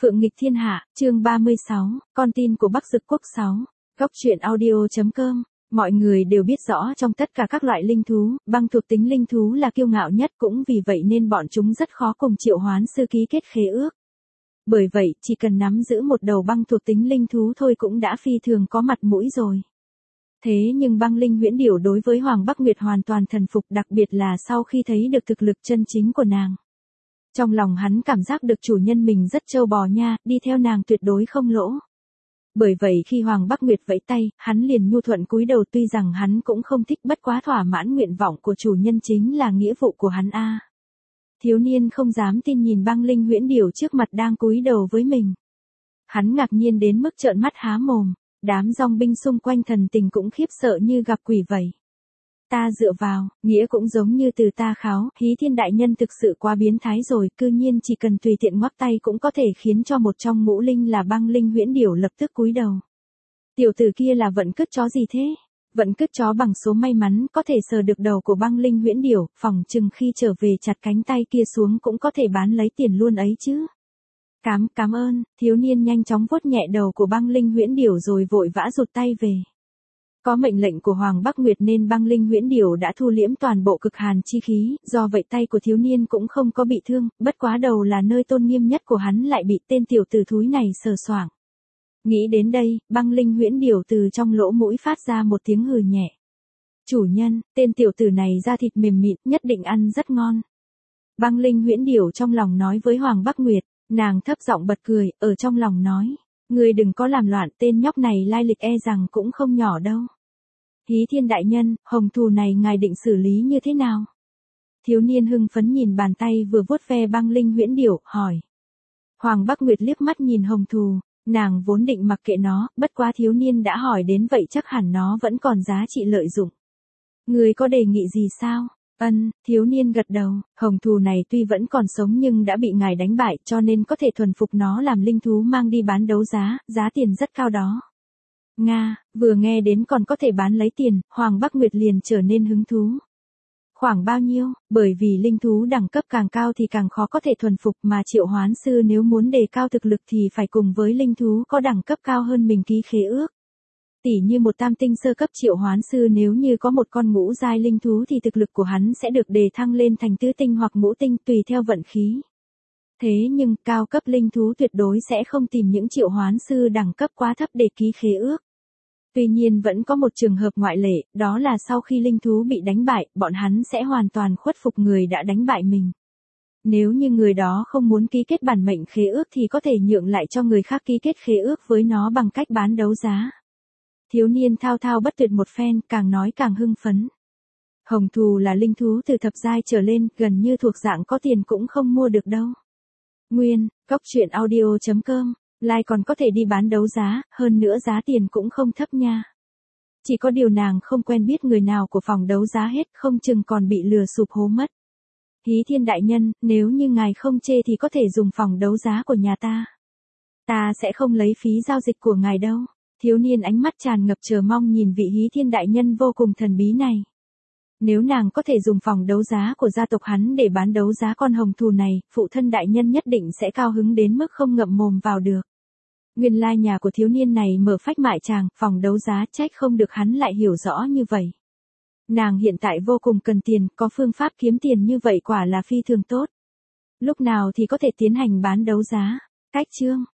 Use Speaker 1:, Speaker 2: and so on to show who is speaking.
Speaker 1: Phượng nghịch thiên hạ, chương 36, con tin của Bắc Dực Quốc 6. Góc truyện audio.com. Mọi người đều biết rõ trong tất cả các loại linh thú, băng thuộc tính linh thú là kiêu ngạo nhất, cũng vì vậy nên bọn chúng rất khó cùng triệu hoán sư ký kết khế ước. Bởi vậy, chỉ cần nắm giữ một đầu băng thuộc tính linh thú thôi cũng đã phi thường có mặt mũi rồi. Thế nhưng băng linh huyễn điểu đối với Hoàng Bắc Nguyệt hoàn toàn thần phục, đặc biệt là sau khi thấy được thực lực chân chính của nàng. Trong lòng hắn cảm giác được chủ nhân mình rất trâu bò nha, đi theo nàng tuyệt đối không lỗ. Bởi vậy khi Hoàng Bắc Nguyệt vẫy tay, hắn liền nhu thuận cúi đầu, tuy rằng hắn cũng không thích, bất quá thỏa mãn nguyện vọng của chủ nhân chính là nghĩa vụ của hắn a. Thiếu niên không dám tin nhìn băng linh huyễn điểu trước mặt đang cúi đầu với mình. Hắn ngạc nhiên đến mức trợn mắt há mồm, đám dòng binh xung quanh thần tình cũng khiếp sợ như gặp quỷ vậy. Ta dựa vào, nghĩa cũng giống như từ ta kháo, Hí Thiên đại nhân thực sự quá biến thái rồi, cư nhiên chỉ cần tùy tiện ngoắc tay cũng có thể khiến cho một trong ngũ linh là băng linh huyễn điểu lập tức cúi đầu. Tiểu tử kia là vận cứt chó gì thế? Vận cứt chó bằng số may mắn có thể sờ được đầu của băng linh huyễn điểu, phỏng chừng khi trở về chặt cánh tay kia xuống cũng có thể bán lấy tiền luôn ấy chứ. Cảm ơn, thiếu niên nhanh chóng vuốt nhẹ đầu của băng linh huyễn điểu rồi vội vã rụt tay về. Có mệnh lệnh của Hoàng Bắc Nguyệt nên băng linh huyễn điểu đã thu liễm toàn bộ cực hàn chi khí, do vậy tay của thiếu niên cũng không có bị thương, bất quá đầu là nơi tôn nghiêm nhất của hắn lại bị tên tiểu tử thúi này sờ soạng. Nghĩ đến đây, băng linh huyễn điểu từ trong lỗ mũi phát ra một tiếng hừ nhẹ. Chủ nhân, tên tiểu tử này da thịt mềm mịn, nhất định ăn rất ngon. Băng linh huyễn điểu trong lòng nói với Hoàng Bắc Nguyệt, nàng thấp giọng bật cười, ở trong lòng nói. Ngươi đừng có làm loạn, tên nhóc này lai lịch e rằng cũng không nhỏ đâu. Hí Thiên đại nhân, hồng thù này ngài định xử lý như thế nào? Thiếu niên hưng phấn nhìn bàn tay vừa vuốt ve băng linh huyễn điểu, hỏi. Hoàng Bắc Nguyệt liếc mắt nhìn hồng thù, nàng vốn định mặc kệ nó, bất quá thiếu niên đã hỏi đến vậy chắc hẳn nó vẫn còn giá trị lợi dụng. Ngươi có đề nghị gì sao? Thiếu niên gật đầu, hồng thù này tuy vẫn còn sống nhưng đã bị ngài đánh bại cho nên có thể thuần phục nó làm linh thú mang đi bán đấu giá, giá tiền rất cao đó. Nga, vừa nghe đến còn có thể bán lấy tiền, Hoàng Bắc Nguyệt liền trở nên hứng thú. Khoảng bao nhiêu, bởi vì linh thú đẳng cấp càng cao thì càng khó có thể thuần phục mà triệu hoán sư nếu muốn đề cao thực lực thì phải cùng với linh thú có đẳng cấp cao hơn mình ký khế ước. Tỉ như một tam tinh sơ cấp triệu hoán sư nếu như có một con ngũ giai linh thú thì thực lực của hắn sẽ được đề thăng lên thành tứ tinh hoặc ngũ tinh tùy theo vận khí. Thế nhưng cao cấp linh thú tuyệt đối sẽ không tìm những triệu hoán sư đẳng cấp quá thấp để ký khế ước. Tuy nhiên vẫn có một trường hợp ngoại lệ, đó là sau khi linh thú bị đánh bại, bọn hắn sẽ hoàn toàn khuất phục người đã đánh bại mình. Nếu như người đó không muốn ký kết bản mệnh khế ước thì có thể nhượng lại cho người khác ký kết khế ước với nó bằng cách bán đấu giá. Thiếu niên thao thao bất tuyệt một phen, càng nói càng hưng phấn. Hồng thù là linh thú từ thập giai trở lên, gần như thuộc dạng có tiền cũng không mua được đâu. Nguyên, góc truyện audio.com, like còn có thể đi bán đấu giá, hơn nữa giá tiền cũng không thấp nha. Chỉ có điều nàng không quen biết người nào của phòng đấu giá hết, không chừng còn bị lừa sụp hố mất. Hí Thiên đại nhân, nếu như ngài không chê thì có thể dùng phòng đấu giá của nhà ta. Ta sẽ không lấy phí giao dịch của ngài đâu. Thiếu niên ánh mắt tràn ngập chờ mong nhìn vị Hí Thiên đại nhân vô cùng thần bí này. Nếu nàng có thể dùng phòng đấu giá của gia tộc hắn để bán đấu giá con hồng thù này, phụ thân đại nhân nhất định sẽ cao hứng đến mức không ngậm mồm vào được. Nguyên lai nhà của thiếu niên này mở phách mại tràng, phòng đấu giá, trách không được hắn lại hiểu rõ như vậy. Nàng hiện tại vô cùng cần tiền, có phương pháp kiếm tiền như vậy quả là phi thường tốt. Lúc nào thì có thể tiến hành bán đấu giá? Cách chương